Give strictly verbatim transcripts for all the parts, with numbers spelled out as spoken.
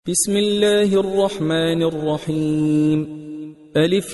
بسم الله الرحمن الرحيم. ألف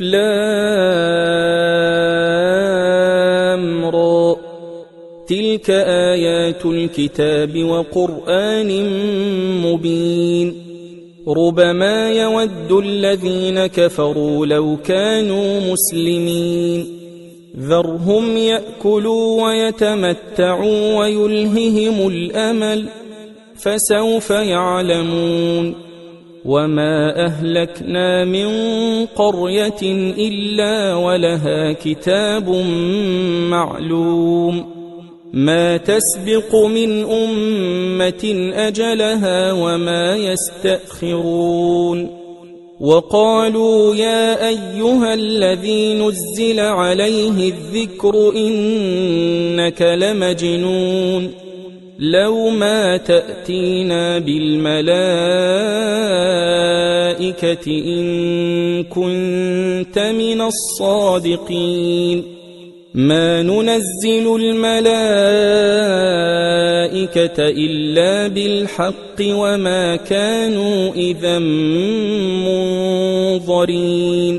لام را، تلك آيات الكتاب وقرآن مبين. ربما يود الذين كفروا لو كانوا مسلمين، ذرهم يأكلوا ويتمتعوا ويلههم الأمل، فسوف يعلمون. وما أهلكنا من قرية إلا ولها كتاب معلوم، ما تسبق من أمة أجلها وما يستأخرون. وقالوا يا أيها الذي نزل عليه الذكر إنك لمجنون، لو ما تأتينا بالملائكة إن كنت من الصادقين. ما ننزل الملائكة إلا بالحق وما كانوا إذا منظرين.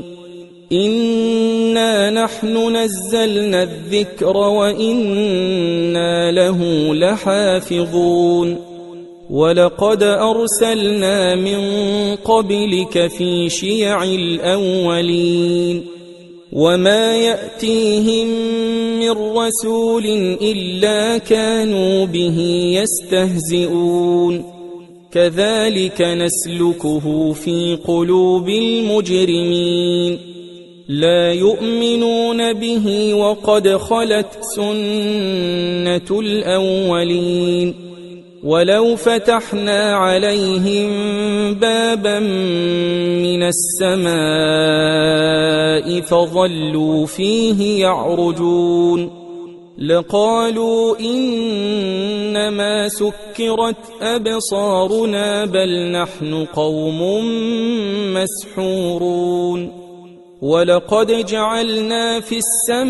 إنا نحن نزلنا الذكر وإنا له لحافظون. ولقد أرسلنا من قبلك في شيع الأولين، وما يأتيهم من رسول إلا كانوا به يستهزئون. كذلك نسلكه في قلوب المجرمين، لا يؤمنون به وقد خلت سنة الأولين. ولو فتحنا عليهم بابا من السماء فظلوا فيه يعرجون لقالوا إنما سكرت أبصارنا بل نحن قوم مسحورون. ولقد جعلنا في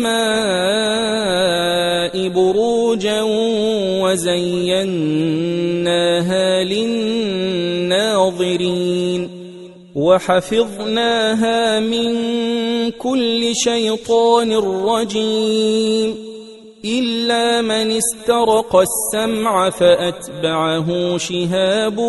السماء بروجا وزيناها للناظرين، وحفظناها من كل شيطان رجيم، إلا من استرق السمع فأتبعه شهاب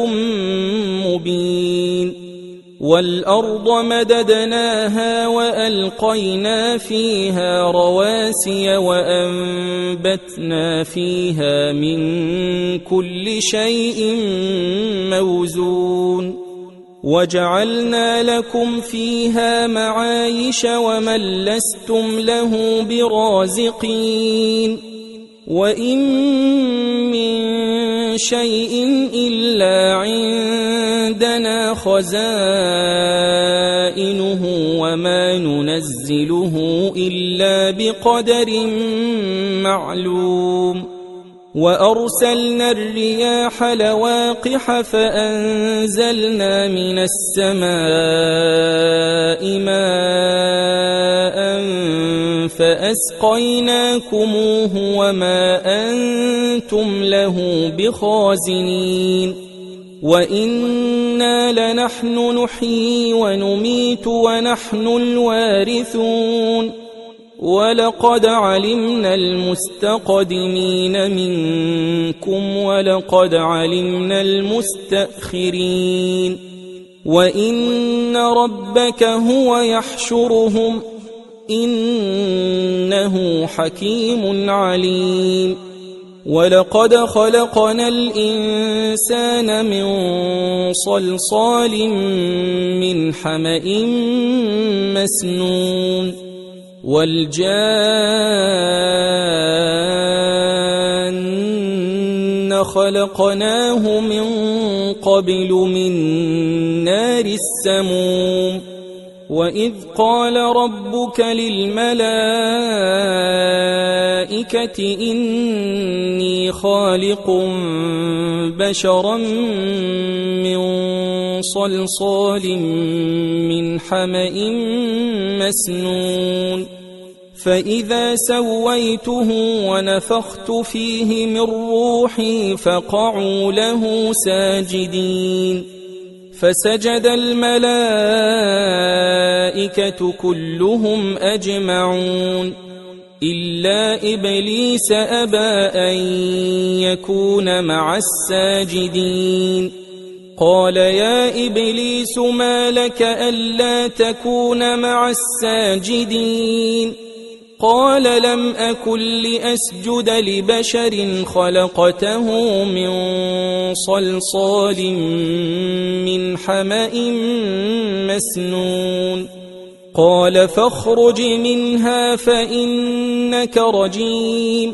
مبين. والأرض مددناها وألقينا فيها رواسي وأنبتنا فيها من كل شيء موزون. وجعلنا لكم فيها معايش ومن لستم له برازقين. وإن من شيء إلا عندنا خزائنه وما ننزله إلا بقدر معلوم. وأرسلنا الرياح لواقح فأنزلنا من السماء ماء فأسقيناكموه وما أنتم له بخازنين. وإنا لنحن نحيي ونميت ونحن الوارثون. ولقد علمنا المستقدمين منكم ولقد علمنا المستأخرين. وإن ربك هو يحشرهم إنه حكيم عليم. ولقد خلقنا الإنسان من صلصال من حمأ مسنون. والجان خلقناه من قبل من نار السموم. وإذ قال ربك للملائكة إني خالق بشرا من صلصال من حمأ مسنون. فإذا سويته ونفخت فيه من روحي فقعوا له ساجدين. فسجد الملائكة كلهم أجمعون إلا إبليس أبى أن يكون مع الساجدين قال يا إبليس ما لك ألا تكون مع الساجدين قال لم أكن لأسجد لبشر خلقته من صلصال من حمأ مسنون قال فاخرج منها فإنك رجيم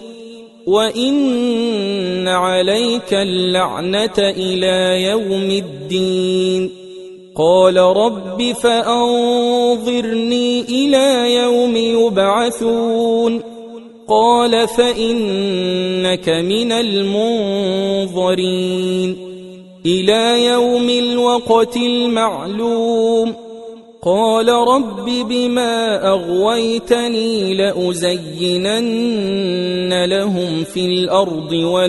وإن عليك اللعنة إلى يوم الدين قال رب فأنظرني إلى يوم يبعثون قال فإنك من المنظرين إلى يوم الوقت المعلوم قال رب بما أغويتني لأزينن لهم في الأرض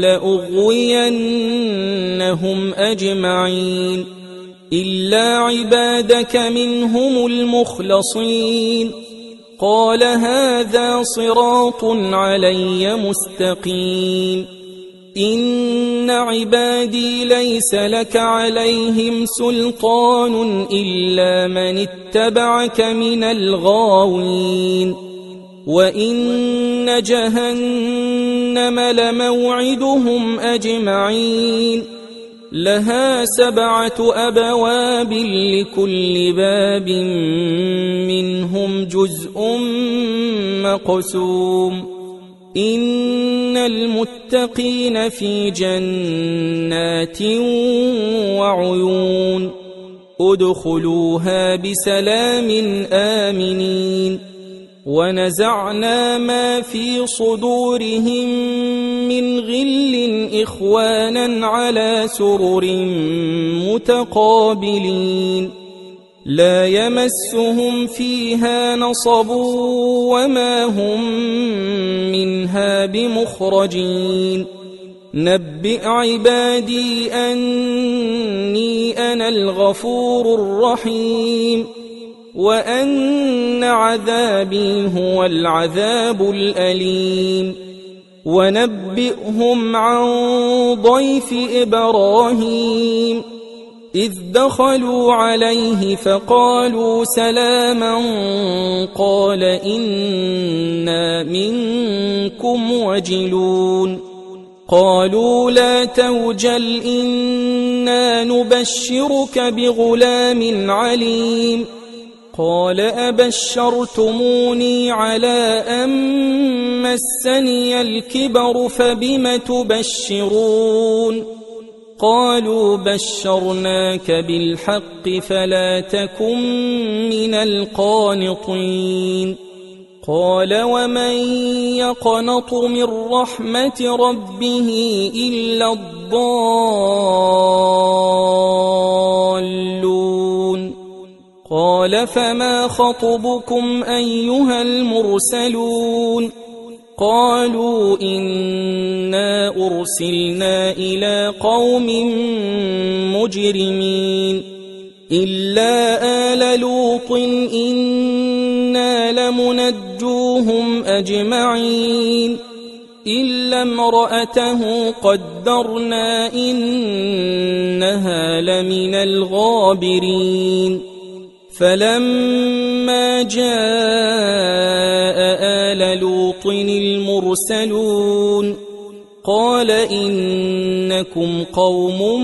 ولأغوينهم أجمعين إلا عبادك منهم المخلصين قال هذا صراط علي مستقيم إن عبادي ليس لك عليهم سلطان إلا من اتبعك من الغاوين وإن جهنم لموعدهم أجمعين لها سبعة أبواب لكل باب منهم جزء مقسوم إن المتقين في جنات وعيون ادخلوها بسلام آمنين ونزعنا ما في صدورهم من غل إخوانا على سرر متقابلين لا يمسهم فيها نصب وما هم منها بمخرجين نبئ عبادي أني أنا الغفور الرحيم وأن عذابي هو العذاب الأليم ونبئهم عن ضيف إبراهيم إذ دخلوا عليه فقالوا سلاما قال إنا منكم وجلون قالوا لا توجل إنا نبشرك بغلام عليم قال أبشرتموني على أن مسني الكبر فبم تبشرون قالوا بشرناك بالحق فلا تكن من القانطين قال ومن يقنط من رحمة ربه إلا الضالون قال فما خطبكم أيها المرسلون قالوا إنا أرسلنا إلى قوم مجرمين إلا آل لوط إنا لمنجوهم أجمعين إلا امرأته قدرنا إنها لمن الغابرين فلما جاء آل لوط المرسلون قال إنكم قوم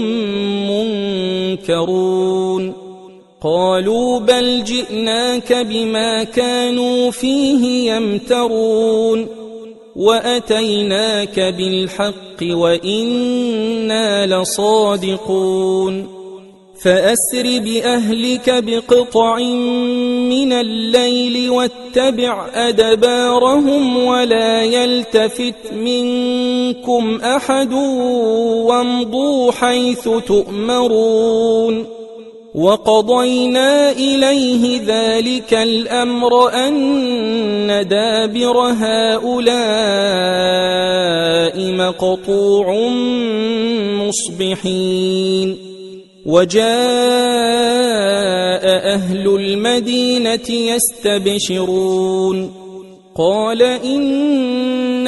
منكرون قالوا بل جئناك بما كانوا فيه يمترون وأتيناك بالحق وإنا لصادقون فأسر بأهلك بقطع من الليل واتبع أدبارهم ولا يلتفت منكم أحد وامضوا حيث تؤمرون وقضينا إليه ذلك الأمر أن دابر هؤلاء مقطوع مصبحين وجاء أهل المدينة يستبشرون قال إن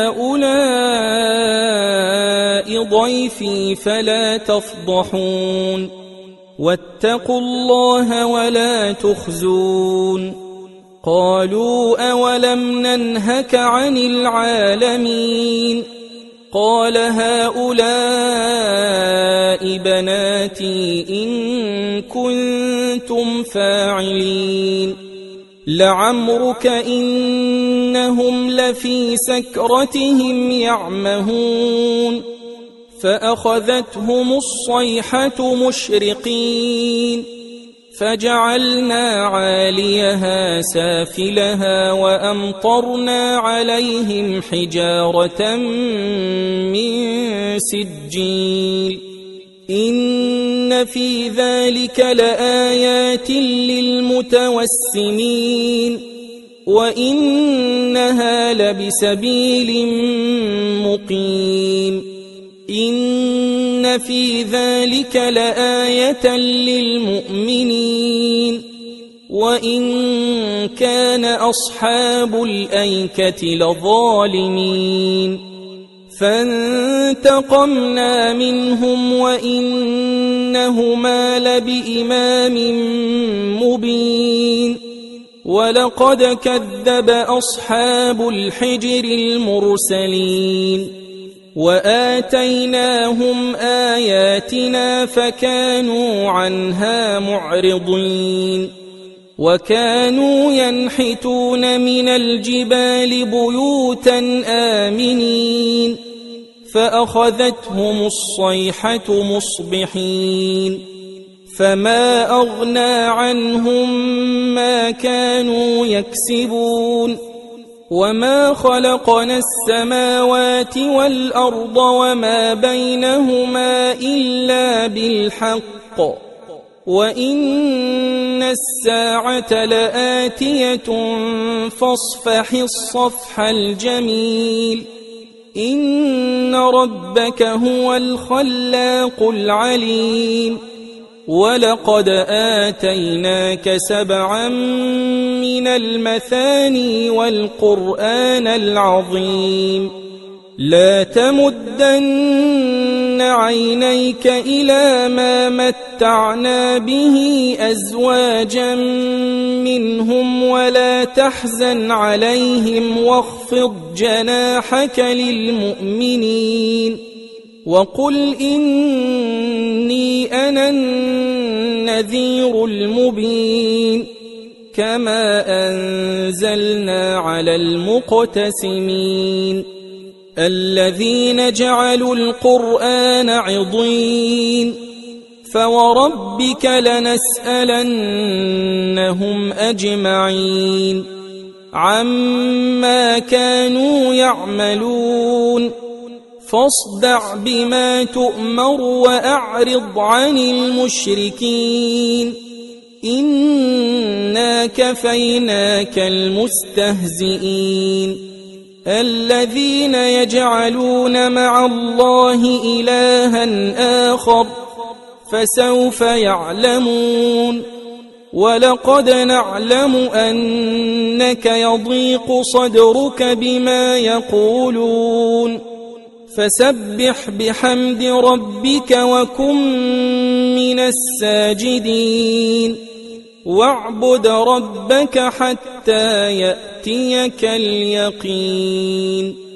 هؤلاء ضيفي فلا تفضحون واتقوا الله ولا تخزون قالوا أولم ننهك عن العالمين قال هؤلاء بناتي إن كنتم فاعلين لعمرك إنهم لفي سكرتهم يعمهون فأخذتهم الصيحة مشرقين فجعلنا عاليها سافلها وأمطرنا عليهم حجارة من سجيل إن في ذلك لآيات للمتوسمين وإنها لبسبيل مقيم إن في ذلك لآية للمؤمنين وإن كان أصحاب الأيكة لظالمين فانتقمنا منهم وإنهما لبإمام مبين ولقد كذب أصحاب الحجر المرسلين وآتيناهم آياتنا فكانوا عنها معرضين وكانوا ينحتون من الجبال بيوتا آمنين فأخذتهم الصيحة مصبحين فما أغنى عنهم ما كانوا يكسبون وما خلقنا السماوات والأرض وما بينهما إلا بالحق وإن الساعة لآتية فاصفح الصفح الجميل إن ربك هو الخلاق العليم ولقد آتيناك سبعا من المثاني والقرآن العظيم لا تمدن عينيك إلى ما متعنا به أزواجا منهم ولا تحزن عليهم واخفض جناحك للمؤمنين وقل إني أنا النذير المبين كما أنزلنا على المقتسمين الذين جعلوا القرآن عضين فوربك لنسألنهم أجمعين عما كانوا يعملون فاصدع بما تؤمر وأعرض عن المشركين إنا كفيناك المستهزئين الذين يجعلون مع الله إلها آخر فسوف يعلمون ولقد نعلم أنك يضيق صدرك بما يقولون فسبح بحمد ربك وكن من الساجدين واعبد ربك حتى يأتيك اليقين.